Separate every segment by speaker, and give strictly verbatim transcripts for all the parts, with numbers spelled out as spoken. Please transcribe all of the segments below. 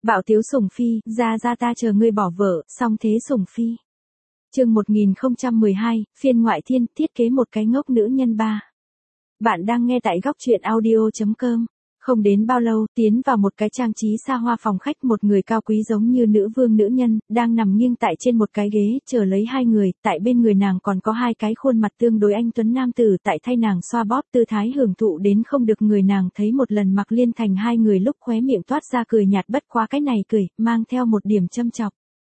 Speaker 1: Bạo Tiếu Sủng Phi, ra ra ta chờ ngươi bỏ vợ, xong thế Sủng Phi. Chương một nghìn không trăm mười hai, phiên ngoại thiên, thiết kế một cái ngốc nữ nhân ba. Bạn đang nghe tại góc truyện audio chấm com. Không đến bao lâu, tiến vào một cái trang trí xa hoa phòng khách, một người cao quý giống như nữ vương nữ nhân, đang nằm nghiêng tại trên một cái ghế, chờ lấy hai người, tại bên người nàng còn có hai cái khuôn mặt tương đối anh tuấn nam tử tại thay nàng xoa bóp, tư thái hưởng thụ đến không được người nàng thấy một lần Mạc Liên Thành hai người lúc khóe miệng toát ra cười nhạt, bất quá cái này cười, mang theo một điểm châm chọc.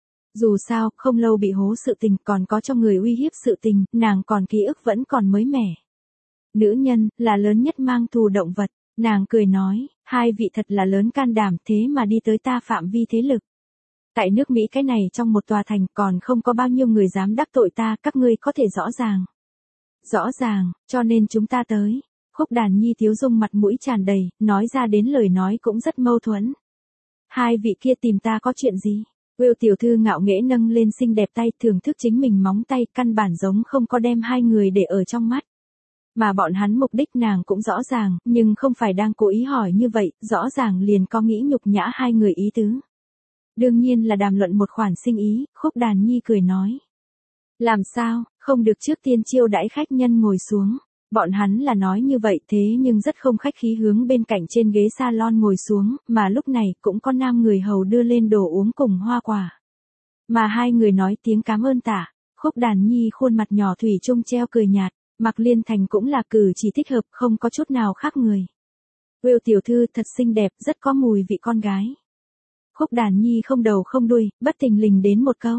Speaker 1: Dù sao, không lâu bị hố sự tình, còn có cho người uy hiếp sự tình, nàng còn ký ức vẫn còn mới mẻ. Nữ nhân, là lớn nhất mang thù động vật. Nàng cười nói, hai vị thật là lớn can đảm, thế mà đi tới ta phạm vi thế lực. Tại nước Mỹ cái này trong một tòa thành còn không có bao nhiêu người dám đắc tội ta, các ngươi có thể rõ ràng. Rõ ràng, cho nên chúng ta tới. Khúc Đàn Nhi Tiếu Dung mặt mũi tràn đầy, nói ra đến lời nói cũng rất mâu thuẫn. Hai vị kia tìm ta có chuyện gì? Will tiểu thư ngạo nghễ nâng lên xinh đẹp tay, thưởng thức chính mình móng tay, căn bản giống không có đem hai người để ở trong mắt. Mà bọn hắn mục đích nàng cũng rõ ràng, nhưng không phải đang cố ý hỏi như vậy, rõ ràng liền có nghĩ nhục nhã hai người ý tứ. Đương nhiên là đàm luận một khoản sinh ý, Khúc Đàn Nhi cười nói. Làm sao, không được trước tiên chiêu đãi khách nhân ngồi xuống. Bọn hắn là nói như vậy thế nhưng rất không khách khí hướng bên cạnh trên ghế salon ngồi xuống, mà lúc này cũng có nam người hầu đưa lên đồ uống cùng hoa quả. Mà hai người nói tiếng cảm ơn tạ, Khúc Đàn Nhi khuôn mặt nhỏ thủy chung treo cười nhạt. Mạc Liên Thành cũng là cử chỉ thích hợp, không có chút nào khác người. Will tiểu thư thật xinh đẹp, rất có mùi vị con gái. Khúc Đàn Nhi không đầu không đuôi, bất tình lình đến một câu.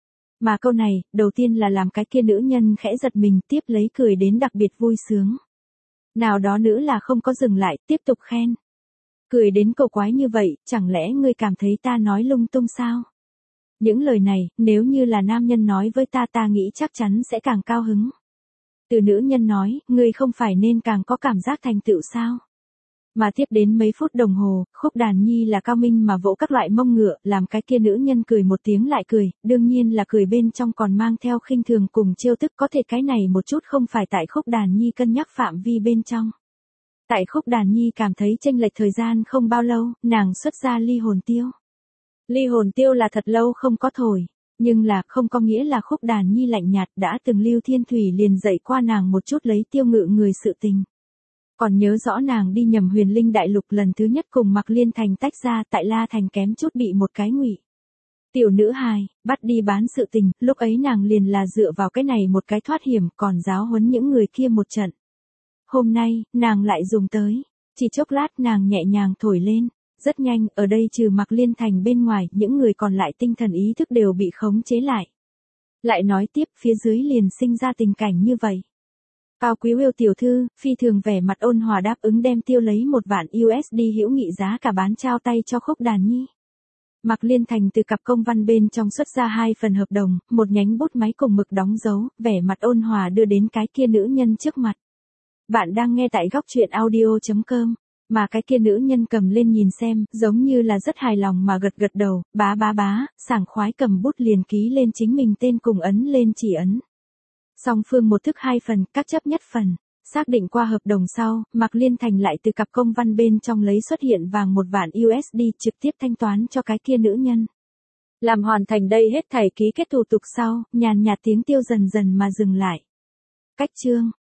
Speaker 1: Mà câu này, đầu tiên là làm cái kia nữ nhân khẽ giật mình, tiếp lấy cười đến đặc biệt vui sướng. Nào đó nữ là không có dừng lại, tiếp tục khen. Cười đến cầu quái như vậy, chẳng lẽ ngươi cảm thấy ta nói lung tung sao? Những lời này, nếu như là nam nhân nói với ta, ta nghĩ chắc chắn sẽ càng cao hứng. Từ nữ nhân nói, ngươi không phải nên càng có cảm giác thành tựu sao? Mà tiếp đến mấy phút đồng hồ, Khúc Đàn Nhi là cao minh mà vỗ các loại mông ngựa, làm cái kia nữ nhân cười một tiếng lại cười, đương nhiên là cười bên trong còn mang theo khinh thường cùng trêu tức, có thể cái này một chút không phải tại Khúc Đàn Nhi cân nhắc phạm vi bên trong. Tại Khúc Đàn Nhi cảm thấy chênh lệch thời gian không bao lâu, nàng xuất ra ly hồn tiêu. Ly hồn tiêu là thật lâu không có thổi. Nhưng là không có nghĩa là Khúc Đàn Nhi lạnh nhạt, đã từng Lưu Thiên Thủy liền dạy qua nàng một chút lấy tiêu ngự người sự tình. Còn nhớ rõ nàng đi nhầm Huyền Linh Đại Lục lần thứ nhất cùng Mạc Liên Thành tách ra, tại La Thành kém chút bị một cái ngụy tiểu nữ hài bắt đi bán sự tình, lúc ấy nàng liền là dựa vào cái này một cái thoát hiểm, còn giáo huấn những người kia một trận. Hôm nay, nàng lại dùng tới, chỉ chốc lát nàng nhẹ nhàng thổi lên. Rất nhanh, ở đây trừ Mạc Liên Thành bên ngoài, những người còn lại tinh thần ý thức đều bị khống chế lại. Lại nói tiếp, phía dưới liền sinh ra tình cảnh như vậy. Cao quý Will tiểu thư, phi thường vẻ mặt ôn hòa đáp ứng đem tiêu lấy một vạn u ét đê hữu nghị giá cả bán trao tay cho Khúc Đàn Nhi. Mạc Liên Thành từ cặp công văn bên trong xuất ra hai phần hợp đồng, một nhánh bút máy cùng mực đóng dấu, vẻ mặt ôn hòa đưa đến cái kia nữ nhân trước mặt. Bạn đang nghe tại góc truyện audio chấm com. Mà cái kia nữ nhân cầm lên nhìn xem, giống như là rất hài lòng mà gật gật đầu, bá bá bá, sảng khoái cầm bút liền ký lên chính mình tên cùng ấn lên chỉ ấn. Song phương một thức hai phần, các chấp nhất phần. Xác định qua hợp đồng sau, Mạc Liên Thành lại từ cặp công văn bên trong lấy xuất hiện vàng một vạn u ét đê trực tiếp thanh toán cho cái kia nữ nhân. Làm hoàn thành đây hết thảy ký kết thủ tục sau, nhàn nhạt tiếng tiêu dần dần mà dừng lại. Cách chương.